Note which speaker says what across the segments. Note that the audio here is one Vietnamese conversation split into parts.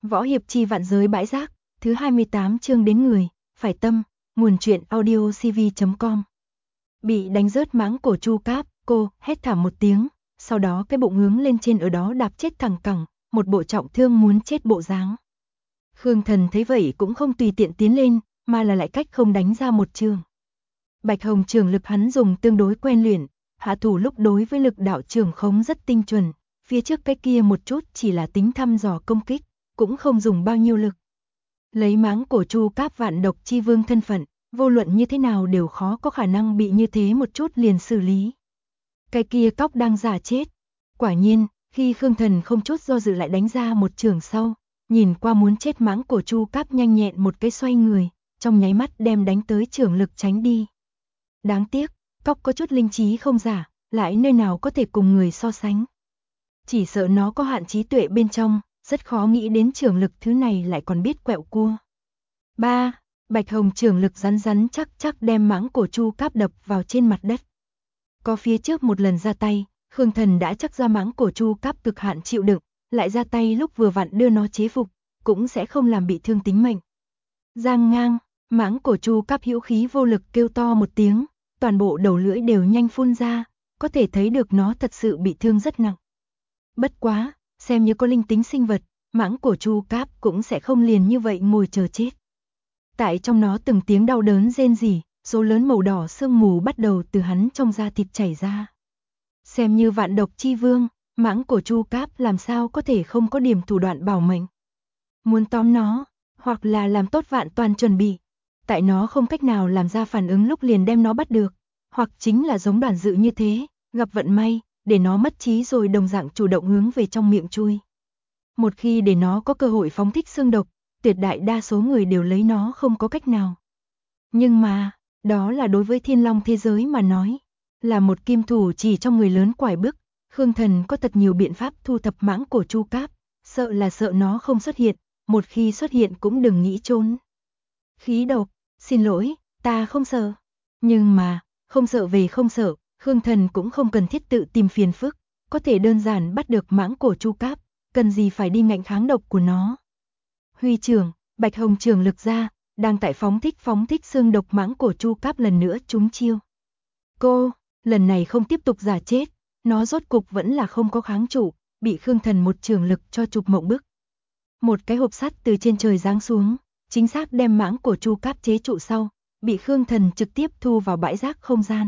Speaker 1: Võ hiệp chi vạn giới bãi rác, thứ 28 chương đến người, phải tâm, nguồn truyện audio cv.com. Bị đánh rớt máng cổ Chu Cáp, cô hét thảm một tiếng, sau đó cái bụng hướng lên trên ở đó đạp chết thẳng cẳng, một bộ trọng thương muốn chết bộ dáng. Khương Thần thấy vậy cũng không tùy tiện tiến lên, mà là lại cách không đánh ra một trường. Bạch Hồng trường lực hắn dùng tương đối quen luyện, hạ thủ lúc đối với lực đạo trường khống rất tinh chuẩn, phía trước cái kia một chút chỉ là tính thăm dò công kích, cũng không dùng bao nhiêu lực. Lấy máng cổ Chu Cáp vạn độc chi vương thân phận, vô luận như thế nào đều khó có khả năng bị như thế một chút liền xử lý. Cái kia cóc đang giả chết. Quả nhiên, khi Khương Thần không chút do dự lại đánh ra một trường sau, nhìn qua muốn chết máng cổ Chu Cáp nhanh nhẹn một cái xoay người, trong nháy mắt đem đánh tới trường lực tránh đi. Đáng tiếc, cóc có chút linh trí không giả, lại nơi nào có thể cùng người so sánh. Chỉ sợ nó có hạn trí tuệ bên trong, rất khó nghĩ đến trường lực thứ này lại còn biết quẹo cua. Bạch Hồng trường lực rắn rắn chắc chắc đem máng cổ Chu Cáp đập vào trên mặt đất. Có phía trước một lần ra tay, Khương Thần đã chắc ra máng cổ Chu Cáp cực hạn chịu đựng, lại ra tay lúc vừa vặn đưa nó chế phục, cũng sẽ không làm bị thương tính mệnh. Giang ngang, máng cổ Chu Cáp hữu khí vô lực kêu to một tiếng, toàn bộ đầu lưỡi đều nhanh phun ra, có thể thấy được nó thật sự bị thương rất nặng. Bất quá, xem như có linh tính sinh vật, máng cổ Chu Cáp cũng sẽ không liền như vậy ngồi chờ chết. Tại trong nó từng tiếng đau đớn rên rỉ, số lớn màu đỏ sương mù bắt đầu từ hắn trong da thịt chảy ra. Xem như vạn độc chi vương, máng cổ Chu Cáp làm sao có thể không có điểm thủ đoạn bảo mệnh. Muốn tóm nó, hoặc là làm tốt vạn toàn chuẩn bị, tại nó không cách nào làm ra phản ứng lúc liền đem nó bắt được, hoặc chính là giống Đoàn Dự như thế, gặp vận may, để nó mất trí rồi đồng dạng chủ động hướng về trong miệng chui. Một khi để nó có cơ hội phóng thích xương độc, tuyệt đại đa số người đều lấy nó không có cách nào. Nhưng mà, đó là đối với Thiên Long thế giới mà nói, là một kim thủ chỉ trong người lớn quải bức, Khương Thần có thật nhiều biện pháp thu thập máng cổ Chu Cáp, sợ nó không xuất hiện, một khi xuất hiện cũng đừng nghĩ trốn. Khí độc, xin lỗi, ta không sợ. Nhưng mà, không sợ về không sợ, Khương Thần cũng không cần thiết tự tìm phiền phức, có thể đơn giản bắt được máng cổ Chu Cáp, cần gì phải đi ngạnh kháng độc của nó. Huy trưởng, Bạch Hồng trường lực ra, đang tại phóng thích xương độc máng cổ Chu Cáp lần nữa trúng chiêu. Cô, lần này không tiếp tục giả chết, nó rốt cục vẫn là không có kháng trụ, bị Khương Thần một trường lực cho chụp mộng bức. Một cái hộp sắt từ trên trời giáng xuống, chính xác đem máng cổ Chu Cáp chế trụ sau, bị Khương Thần trực tiếp thu vào bãi rác không gian.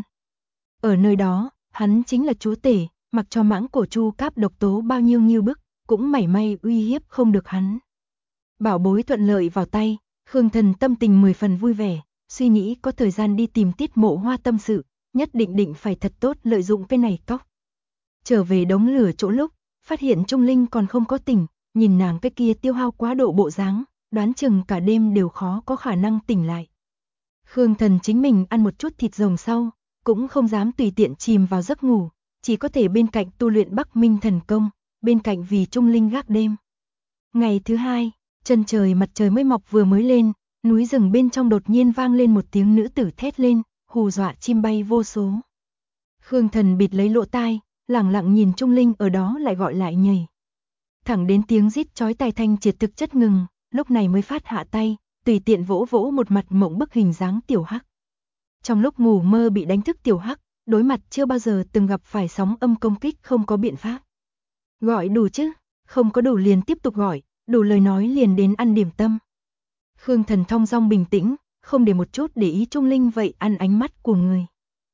Speaker 1: Ở nơi đó, hắn chính là chúa tể, mặc cho máng cổ Chu Cáp độc tố bao nhiêu như bức, cũng mảy may uy hiếp không được hắn. Bảo bối thuận lợi vào tay, Khương Thần tâm tình 10 phần vui vẻ, suy nghĩ có thời gian đi tìm Tiết Mộ Hoa tâm sự, nhất định phải thật tốt lợi dụng cái này cóc. Trở về đống lửa chỗ lúc, phát hiện Trung Linh còn không có tỉnh, nhìn nàng cái kia tiêu hao quá độ bộ dáng, đoán chừng cả đêm đều khó có khả năng tỉnh lại. Khương Thần chính mình ăn một chút thịt rồng sau, cũng không dám tùy tiện chìm vào giấc ngủ, chỉ có thể bên cạnh tu luyện Bắc Minh thần công, bên cạnh vì Trung Linh gác đêm. Ngày thứ hai, chân trời mặt trời mới mọc vừa mới lên, núi rừng bên trong đột nhiên vang lên một tiếng nữ tử thét lên, hù dọa chim bay vô số. Khương Thần bịt lấy lỗ tai, lẳng lặng nhìn Trung Linh ở đó lại gọi lại nhảy. Thẳng đến tiếng rít chói tai thanh triệt thực chất ngừng, lúc này mới phát hạ tay, tùy tiện vỗ vỗ một mặt mộng bức hình dáng tiểu hắc. Trong lúc ngủ mơ bị đánh thức tiểu hắc, đối mặt chưa bao giờ từng gặp phải sóng âm công kích không có biện pháp. Gọi đủ chứ, không có đủ liền tiếp tục gọi, đủ lời nói liền đến ăn điểm tâm. Khương Thần thong dong bình tĩnh, không để một chút để ý Trung Linh vậy ăn ánh mắt của người.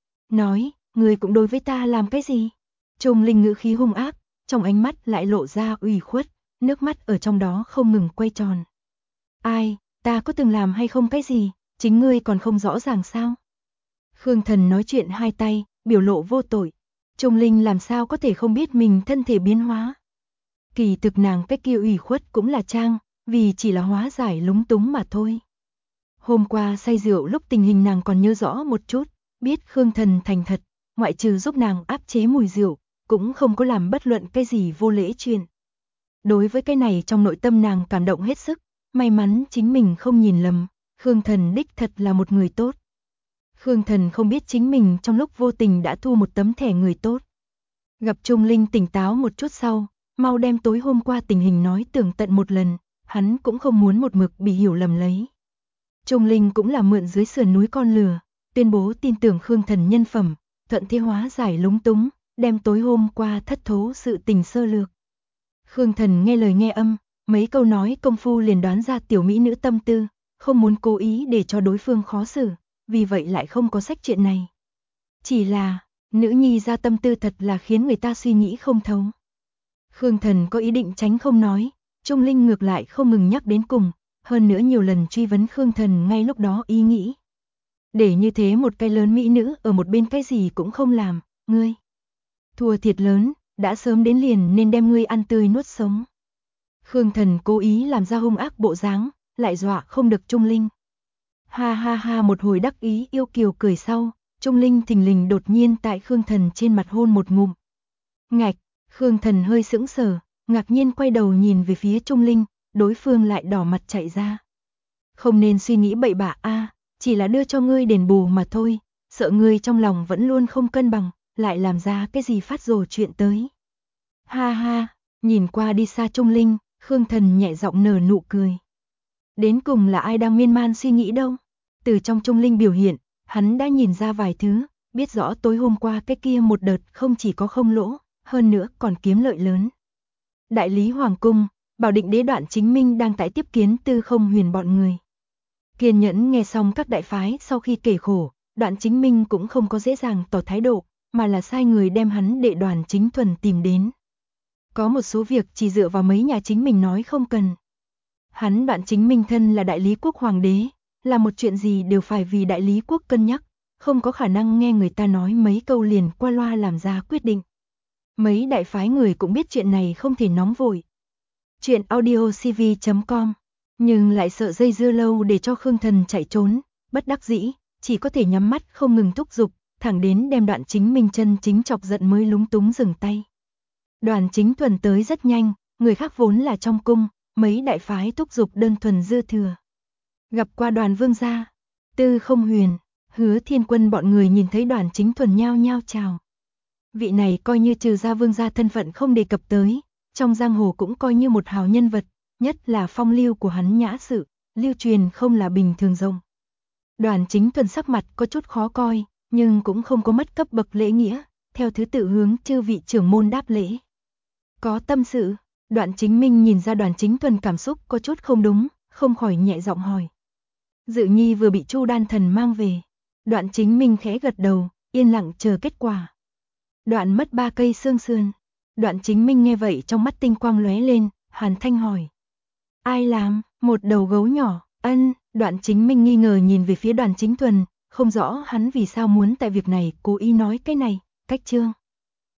Speaker 1: Nói, người cũng đối với ta làm cái gì? Trung Linh ngữ khí hung ác, trong ánh mắt lại lộ ra ủy khuất, nước mắt ở trong đó không ngừng quay tròn. Ai, ta có từng làm hay không cái gì, chính ngươi còn không rõ ràng sao? Khương Thần nói chuyện hai tay, biểu lộ vô tội. Trung Linh làm sao có thể không biết mình thân thể biến hóa? Kỳ thực nàng cái kia ủy khuất cũng là trang, vì chỉ là hóa giải lúng túng mà thôi. Hôm qua say rượu lúc tình hình nàng còn nhớ rõ một chút, biết Khương Thần thành thật, ngoại trừ giúp nàng áp chế mùi rượu, cũng không có làm bất luận cái gì vô lễ chuyện. Đối với cái này trong nội tâm nàng cảm động hết sức, may mắn chính mình không nhìn lầm, Khương Thần đích thật là một người tốt. Khương Thần không biết chính mình trong lúc vô tình đã thu một tấm thẻ người tốt. Gặp Trung Linh tỉnh táo một chút sau, mau đem tối hôm qua tình hình nói tường tận một lần, hắn cũng không muốn một mực bị hiểu lầm lấy. Trung Linh cũng là mượn dưới sườn núi con lừa, tuyên bố tin tưởng Khương Thần nhân phẩm, thuận thế hóa giải lúng túng, đem tối hôm qua thất thố sự tình sơ lược. Khương Thần nghe lời nghe âm, mấy câu nói công phu liền đoán ra tiểu mỹ nữ tâm tư, không muốn cố ý để cho đối phương khó xử, vì vậy lại không có sách chuyện này. Chỉ là, nữ nhi ra tâm tư thật là khiến người ta suy nghĩ không thấu. Khương Thần có ý định tránh không nói, Trung Linh ngược lại không ngừng nhắc đến cùng, hơn nữa nhiều lần truy vấn Khương Thần ngay lúc đó ý nghĩ. Để như thế một cái lớn mỹ nữ ở một bên cái gì cũng không làm, ngươi thua thiệt lớn, đã sớm đến liền nên đem ngươi ăn tươi nuốt sống. Khương Thần cố ý làm ra hung ác bộ dáng, lại dọa không được Trung Linh. Ha ha ha, một hồi đắc ý yêu kiều cười sau, Trung Linh thình lình đột nhiên tại Khương Thần trên mặt hôn một ngụm. Ngạch, Khương Thần hơi sững sờ, ngạc nhiên quay đầu nhìn về phía Trung Linh, đối phương lại đỏ mặt chạy ra. Không nên suy nghĩ bậy bạ a, chỉ là đưa cho ngươi đền bù mà thôi, sợ ngươi trong lòng vẫn luôn không cân bằng, lại làm ra cái gì phát rồ chuyện tới. Ha ha, nhìn qua đi xa Trung Linh, Khương Thần nhẹ giọng nở nụ cười. Đến cùng là ai đang miên man suy nghĩ đâu? Từ trong Trung Linh biểu hiện, hắn đã nhìn ra vài thứ, biết rõ tối hôm qua cái kia một đợt không chỉ có không lỗ, hơn nữa còn kiếm lợi lớn. Đại lý Hoàng cung, Bảo Định Đế Đoạn Chính Minh đang tại tiếp kiến Tư Không Huyền bọn người. Kiên nhẫn nghe xong các đại phái sau khi kể khổ, Đoạn Chính Minh cũng không có dễ dàng tỏ thái độ, mà là sai người đem hắn đệ Đoàn Chính Thuần tìm đến. Có một số việc chỉ dựa vào mấy nhà chính mình nói không cần. Hắn Đoạn Chính Minh thân là đại lý quốc hoàng đế, là một chuyện gì đều phải vì đại lý quốc cân nhắc, không có khả năng nghe người ta nói mấy câu liền qua loa làm ra quyết định. Mấy đại phái người cũng biết chuyện này không thể nóng vội. Chuyện audiocv.com, nhưng lại sợ dây dưa lâu để cho Khương Thần chạy trốn, bất đắc dĩ, chỉ có thể nhắm mắt không ngừng thúc giục, thẳng đến đem Đoạn Chính Minh chân chính chọc giận mới lúng túng dừng tay. Đoàn Chính Thuần tới rất nhanh, người khác vốn là trong cung, mấy đại phái thúc giục đơn thuần dư thừa. Gặp qua Đoàn vương gia, Tư Không Huyền, Hứa Thiên Quân bọn người nhìn thấy Đoàn Chính Thuần nhao nhao chào. Vị này coi như trừ ra vương gia thân phận không đề cập tới, trong giang hồ cũng coi như một hào nhân vật, nhất là phong lưu của hắn nhã sự, lưu truyền không là bình thường rộng. Đoàn Chính Thuần sắc mặt có chút khó coi, nhưng cũng không có mất cấp bậc lễ nghĩa, theo thứ tự hướng chư vị trưởng môn đáp lễ. Có tâm sự, Đoạn Chính Minh nhìn ra Đoàn Chính Thuần cảm xúc có chút không đúng, không khỏi nhẹ giọng hỏi. Dự Nhi vừa bị Chu Đan Thần mang về. Đoạn Chính Minh khẽ gật đầu, yên lặng chờ kết quả. Đoạn mất 3 cây xương sườn. Đoạn Chính Minh nghe vậy trong mắt tinh quang lóe lên, hàn thanh hỏi. Ai làm? Một đầu gấu nhỏ. Ân. Đoạn Chính Minh nghi ngờ nhìn về phía Đoàn Chính Thuần, không rõ hắn vì sao muốn tại việc này cố ý nói cái này, cách chương.